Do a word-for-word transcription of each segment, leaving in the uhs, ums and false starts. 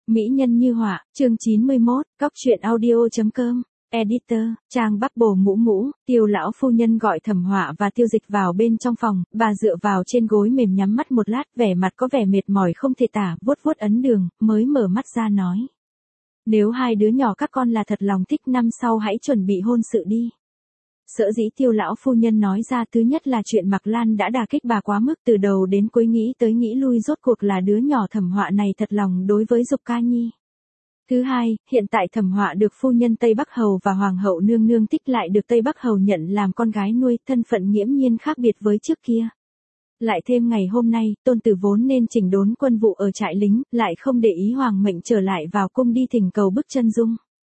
Mỹ nhân như họa, chương chín mươi mốt, cóc truyện audio.com, editor, trang Bắc Bồ Mũ Mũ, Tiêu lão phu nhân gọi Thẩm Họa và Tiêu Dịch vào bên trong phòng, bà dựa vào trên gối mềm nhắm mắt một lát, vẻ mặt có vẻ mệt mỏi không thể tả, vuốt vuốt ấn đường, mới mở mắt ra nói. Nếu hai đứa nhỏ các con là thật lòng thích, năm sau hãy chuẩn bị hôn sự đi. Sở dĩ Tiêu lão phu nhân nói ra, thứ nhất là chuyện Mạc Lan đã đả kích bà quá mức, từ đầu đến cuối nghĩ tới nghĩ lui, rốt cuộc là đứa nhỏ Thẩm Họa này thật lòng đối với Dục Ca Nhi. Thứ hai, hiện tại Thẩm Họa được phu nhân Tây Bắc Hầu và Hoàng hậu nương nương thích, lại được Tây Bắc Hầu nhận làm con gái nuôi, thân phận nghiễm nhiên khác biệt với trước kia. Lại thêm ngày hôm nay, tôn tử vốn nên chỉnh đốn quân vụ ở trại lính, lại không để ý hoàng mệnh trở lại vào cung đi thỉnh cầu bức chân dung.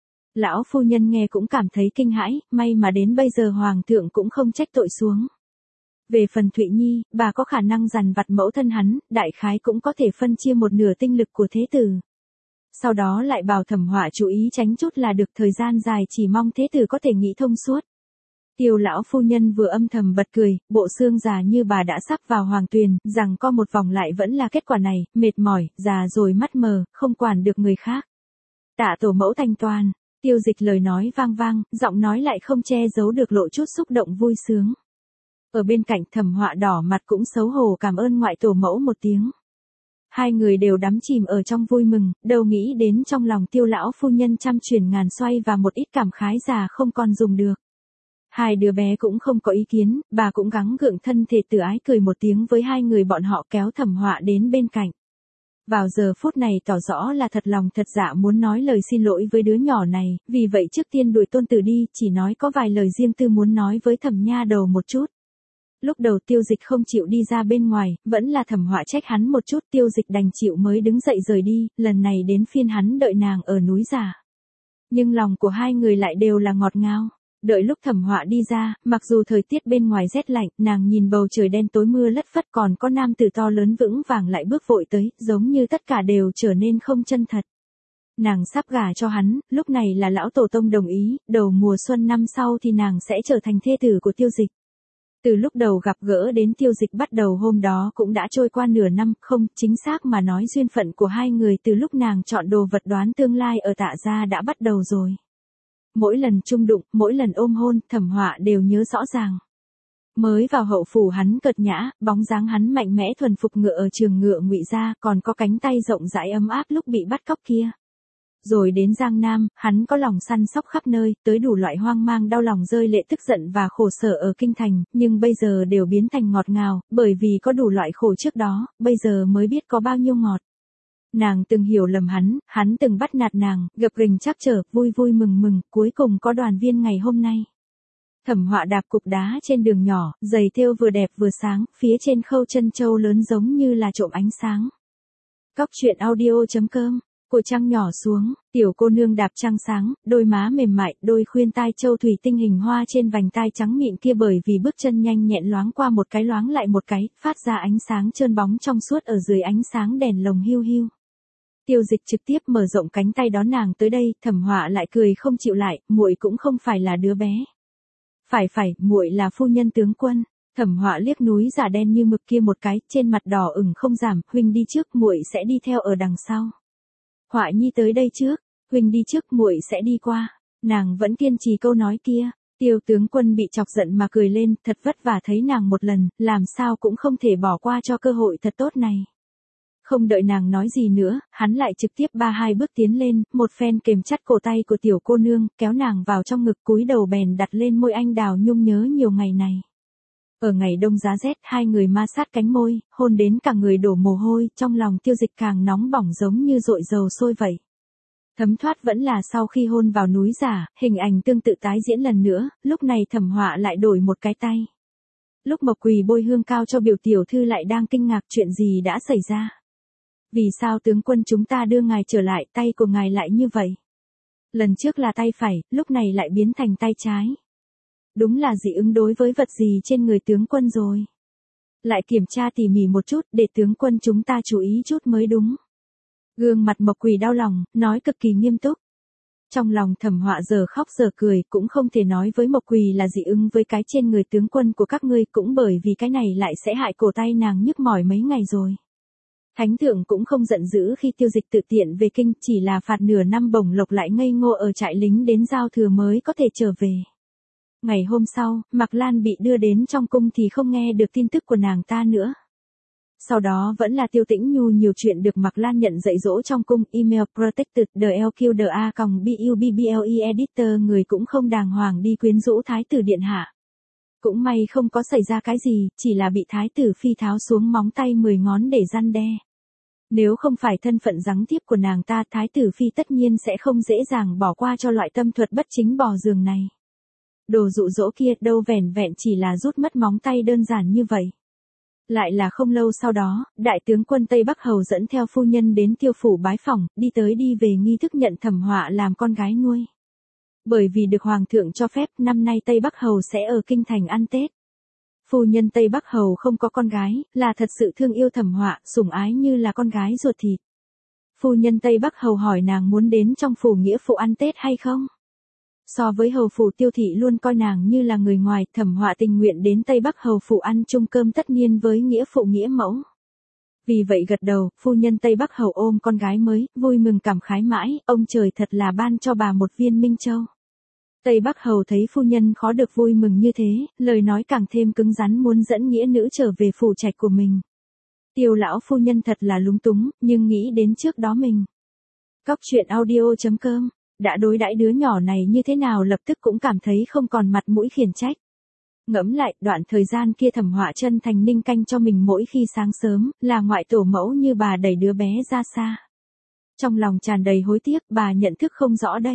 Lão phu nhân nghe cũng cảm thấy kinh hãi, may mà đến bây giờ hoàng thượng cũng không trách tội xuống. Về phần Thụy Nhi, bà có khả năng dằn vặt mẫu thân hắn, đại khái cũng có thể phân chia một nửa tinh lực của thế tử. Sau đó lại bảo Thẩm Họa chú ý tránh chút là được, thời gian dài chỉ mong thế tử có thể nghĩ thông suốt. Tiêu lão phu nhân vừa âm thầm bật cười, bộ xương già như bà đã sắp vào hoàng tuyền, rằng co một vòng lại vẫn là kết quả này, mệt mỏi, già rồi mắt mờ, không quản được người khác. Tạ tổ mẫu thanh toàn. Tiêu Dịch lời nói vang vang, giọng nói lại không che giấu được lộ chút xúc động vui sướng. Ở bên cạnh Thẩm Họa đỏ mặt cũng xấu hổ cảm ơn ngoại tổ mẫu một tiếng. Hai người đều đắm chìm ở trong vui mừng, đâu nghĩ đến trong lòng Tiêu lão phu nhân trăm chuyển ngàn xoay và một ít cảm khái già không còn dùng được. Hai đứa bé cũng không có ý kiến, bà cũng gắng gượng thân thể tự ái cười một tiếng với hai người bọn họ, kéo Thẩm Họa đến bên cạnh. Vào giờ phút này tỏ rõ là thật lòng thật dạ muốn nói lời xin lỗi với đứa nhỏ này, vì vậy trước tiên đuổi tôn tử đi, chỉ nói có vài lời riêng tư muốn nói với Thẩm nha đầu một chút. Lúc đầu Tiêu Dịch không chịu đi ra bên ngoài, vẫn là Thẩm Họa trách hắn một chút, Tiêu Dịch đành chịu mới đứng dậy rời đi, lần này đến phiên hắn đợi nàng ở núi giả. Nhưng lòng của hai người lại đều là ngọt ngào. Đợi lúc Thẩm Họa đi ra, mặc dù thời tiết bên ngoài rét lạnh, nàng nhìn bầu trời đen tối mưa lất phất, còn có nam tử to lớn vững vàng lại bước vội tới, giống như tất cả đều trở nên không chân thật. Nàng sắp gả cho hắn, lúc này là lão tổ tông đồng ý, đầu mùa xuân năm sau thì nàng sẽ trở thành thê tử của Tiêu Dịch. Từ lúc đầu gặp gỡ đến Tiêu Dịch bắt đầu hôm đó cũng đã trôi qua nửa năm, không, chính xác mà nói duyên phận của hai người từ lúc nàng chọn đồ vật đoán tương lai ở Tạ gia đã bắt đầu rồi. Mỗi lần chung đụng, mỗi lần ôm hôn, Thẩm Họa đều nhớ rõ ràng. Mới vào hậu phủ hắn cợt nhã, bóng dáng hắn mạnh mẽ thuần phục ngựa ở trường ngựa Ngụy gia, còn có cánh tay rộng rãi ấm áp lúc bị bắt cóc kia. Rồi đến Giang Nam, hắn có lòng săn sóc khắp nơi, tới đủ loại hoang mang đau lòng rơi lệ tức giận và khổ sở ở kinh thành, nhưng bây giờ đều biến thành ngọt ngào, bởi vì có đủ loại khổ trước đó, bây giờ mới biết có bao nhiêu ngọt. Nàng từng hiểu lầm hắn, hắn từng bắt nạt nàng, gập ghềnh trắc trở, vui vui mừng mừng, cuối cùng có đoàn viên ngày hôm nay. Thẩm Họa đạp cục đá trên đường nhỏ, giày thêu vừa đẹp vừa sáng, phía trên khâu chân châu lớn giống như là trộm ánh sáng. Cóc truyện audio.com, của trăng nhỏ xuống, tiểu cô nương đạp trăng sáng, đôi má mềm mại, đôi khuyên tai châu thủy tinh hình hoa trên vành tai trắng mịn kia bởi vì bước chân nhanh nhẹn loáng qua một cái loáng lại một cái, phát ra ánh sáng trơn bóng trong suốt ở dưới ánh sáng đèn lồng hiu hiu. Tiêu Dịch trực tiếp mở rộng cánh tay đón nàng tới đây, Thẩm Họa lại cười không chịu lại, muội cũng không phải là đứa bé. Phải phải, muội là phu nhân tướng quân. Thẩm Họa liếc núi giả đen như mực kia một cái, trên mặt đỏ ửng không giảm, huynh đi trước, muội sẽ đi theo ở đằng sau. Họa nhi tới đây trước, huynh đi trước, muội sẽ đi qua. Nàng vẫn kiên trì câu nói kia. Tiêu tướng quân bị chọc giận mà cười lên, thật vất vả thấy nàng một lần, làm sao cũng không thể bỏ qua cho cơ hội thật tốt này. Không đợi nàng nói gì nữa, hắn lại trực tiếp ba hai bước tiến lên, một phen kềm chặt cổ tay của tiểu cô nương, kéo nàng vào trong ngực, cúi đầu bèn đặt lên môi anh đào nhung nhớ nhiều ngày này. Ở ngày đông giá rét, hai người ma sát cánh môi, hôn đến cả người đổ mồ hôi, trong lòng Tiêu Dịch càng nóng bỏng giống như dội dầu sôi vậy. Thấm thoát vẫn là sau khi hôn vào núi giả, hình ảnh tương tự tái diễn lần nữa, lúc này Thẩm Họa lại đổi một cái tay. Lúc Mộc Quỳ bôi hương cao cho biểu tiểu thư lại đang kinh ngạc chuyện gì đã xảy ra. Vì sao tướng quân chúng ta đưa ngài trở lại, tay của ngài lại như vậy? Lần trước là tay phải, lúc này lại biến thành tay trái. Đúng là dị ứng đối với vật gì trên người tướng quân rồi. Lại kiểm tra tỉ mỉ một chút, để tướng quân chúng ta chú ý chút mới đúng. Gương mặt Mộc Quỳ đau lòng, nói cực kỳ nghiêm túc. Trong lòng Thẩm Họa giờ khóc giờ cười, cũng không thể nói với Mộc Quỳ là dị ứng với cái trên người tướng quân của các ngươi, cũng bởi vì cái này lại sẽ hại cổ tay nàng nhức mỏi mấy ngày rồi. Thánh thượng cũng không giận dữ khi Tiêu Dịch tự tiện về kinh, chỉ là phạt nửa năm bổng lộc lại ngây ngô ở trại lính đến giao thừa mới có thể trở về. Ngày hôm sau, Mạc Lan bị đưa đến trong cung thì không nghe được tin tức của nàng ta nữa. Sau đó vẫn là Tiêu Tĩnh Nhu nhiều chuyện được Mạc Lan nhận dạy dỗ trong cung. Email protected the lờ quy đê a bubble editor, người cũng không đàng hoàng đi quyến rũ thái tử điện hạ. Cũng may không có xảy ra cái gì, chỉ là bị thái tử phi tháo xuống móng tay mười ngón để răn đe. Nếu không phải thân phận giáng tiếp của nàng ta, thái tử phi tất nhiên sẽ không dễ dàng bỏ qua cho loại tâm thuật bất chính bò giường này. Đồ dụ dỗ kia đâu vẻn vẹn chỉ là rút mất móng tay đơn giản như vậy. Lại là không lâu sau đó, đại tướng quân Tây Bắc Hầu dẫn theo phu nhân đến Tiêu phủ bái phỏng, đi tới đi về nghi thức nhận Thẩm Họa làm con gái nuôi. Bởi vì được Hoàng thượng cho phép, năm nay Tây Bắc Hầu sẽ ở kinh thành ăn Tết. Phu nhân Tây Bắc Hầu không có con gái, là thật sự thương yêu Thẩm Họa, sủng ái như là con gái ruột thịt. Phu nhân Tây Bắc Hầu hỏi nàng muốn đến trong phủ nghĩa phụ ăn Tết hay không? So với hầu phủ Tiêu thị luôn coi nàng như là người ngoài, Thẩm Họa tình nguyện đến Tây Bắc hầu phủ ăn chung cơm tất niên với nghĩa phụ nghĩa mẫu. Vì vậy gật đầu, phu nhân Tây Bắc hầu ôm con gái mới, vui mừng cảm khái mãi, ông trời thật là ban cho bà một viên minh châu. Tây Bắc hầu thấy phu nhân khó được vui mừng như thế, lời nói càng thêm cứng rắn muốn dẫn nghĩa nữ trở về phủ trạch của mình. Tiêu lão phu nhân thật là lúng túng, nhưng nghĩ đến trước đó mình. Cóc truyện audio chấm com đã đối đãi đứa nhỏ này như thế nào lập tức cũng cảm thấy không còn mặt mũi khiển trách. Ngẫm lại, đoạn thời gian kia Thẩm Họa chân thành ninh canh cho mình mỗi khi sáng sớm, là ngoại tổ mẫu như bà đẩy đứa bé ra xa. Trong lòng tràn đầy hối tiếc, bà nhận thức không rõ đấy.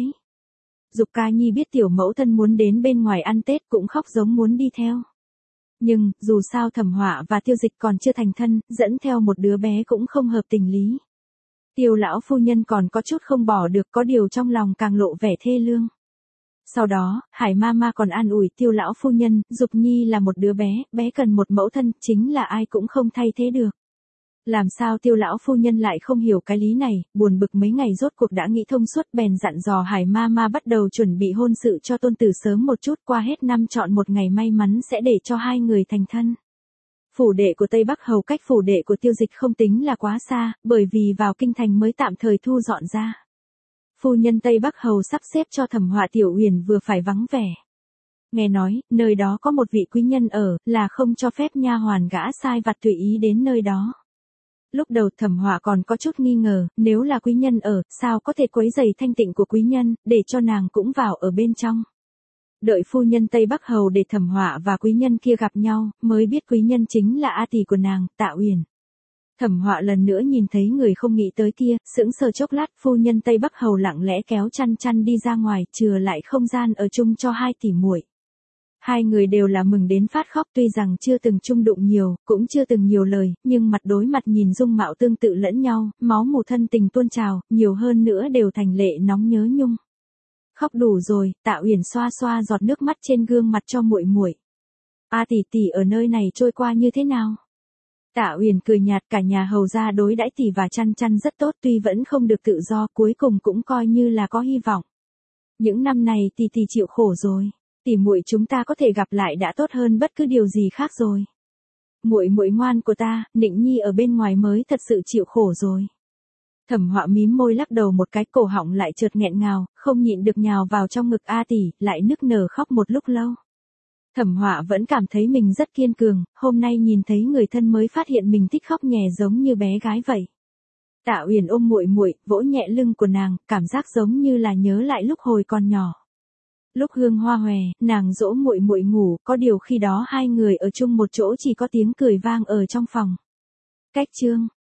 Dục Ca Nhi biết tiểu mẫu thân muốn đến bên ngoài ăn Tết cũng khóc giống muốn đi theo. Nhưng, dù sao Thẩm Họa và Tiêu Dịch còn chưa thành thân, dẫn theo một đứa bé cũng không hợp tình lý. Tiêu lão phu nhân còn có chút không bỏ được, có điều trong lòng càng lộ vẻ thê lương. Sau đó, Hải Mama còn an ủi Tiêu lão phu nhân, Dục Nhi là một đứa bé, bé cần một mẫu thân, chính là ai cũng không thay thế được. Làm sao Tiêu lão phu nhân lại không hiểu cái lý này, buồn bực mấy ngày rốt cuộc đã nghĩ thông suốt, bèn dặn dò Hải Mama bắt đầu chuẩn bị hôn sự cho tôn tử sớm một chút, qua hết năm chọn một ngày may mắn sẽ để cho hai người thành thân. Phủ đệ của Tây Bắc hầu cách phủ đệ của Tiêu Dịch không tính là quá xa, bởi vì vào kinh thành mới tạm thời thu dọn ra. Phu nhân Tây Bắc hầu sắp xếp cho Thẩm Họa tiểu uyển vừa phải vắng vẻ. Nghe nói, nơi đó có một vị quý nhân ở, là không cho phép nha hoàn gã sai vặt tùy ý đến nơi đó. Lúc đầu Thẩm Họa còn có chút nghi ngờ, nếu là quý nhân ở, sao có thể quấy rầy thanh tịnh của quý nhân, để cho nàng cũng vào ở bên trong. Đợi phu nhân Tây Bắc hầu để Thẩm Họa và quý nhân kia gặp nhau, mới biết quý nhân chính là a tỷ của nàng, Tạ Uyển. Thẩm Họa lần nữa nhìn thấy người không nghĩ tới kia, sững sờ chốc lát, phu nhân Tây Bắc hầu lặng lẽ kéo chăn chăn đi ra ngoài, chừa lại không gian ở chung cho hai tỷ muội. Hai người đều là mừng đến phát khóc, tuy rằng chưa từng chung đụng nhiều, cũng chưa từng nhiều lời, nhưng mặt đối mặt nhìn dung mạo tương tự lẫn nhau, máu mù thân tình tuôn trào, nhiều hơn nữa đều thành lệ nóng nhớ nhung. Khóc đủ rồi, Tạ Uyển xoa xoa giọt nước mắt trên gương mặt cho muội muội. A tỷ tỷ ở nơi này trôi qua như thế nào? Tạ Uyển cười nhạt, cả nhà hầu gia đối đãi tỷ và chăn chăn rất tốt, tuy vẫn không được tự do, cuối cùng cũng coi như là có hy vọng. Những năm này tỷ tỷ chịu khổ rồi, tỷ muội chúng ta có thể gặp lại đã tốt hơn bất cứ điều gì khác rồi. Muội muội ngoan của ta, Nịnh Nhi ở bên ngoài mới thật sự chịu khổ rồi. Thẩm Họa mím môi lắc đầu một cái, cổ họng lại chợt nghẹn ngào, không nhịn được nhào vào trong ngực A tỷ, lại nức nở khóc một lúc lâu. Thẩm Họa vẫn cảm thấy mình rất kiên cường, hôm nay nhìn thấy người thân mới phát hiện mình thích khóc nhè giống như bé gái vậy. Tạ Uyển ôm muội muội, vỗ nhẹ lưng của nàng, cảm giác giống như là nhớ lại lúc hồi còn nhỏ. Lúc hương hoa hòe, nàng dỗ muội muội ngủ, có điều khi đó hai người ở chung một chỗ chỉ có tiếng cười vang ở trong phòng. Cách chương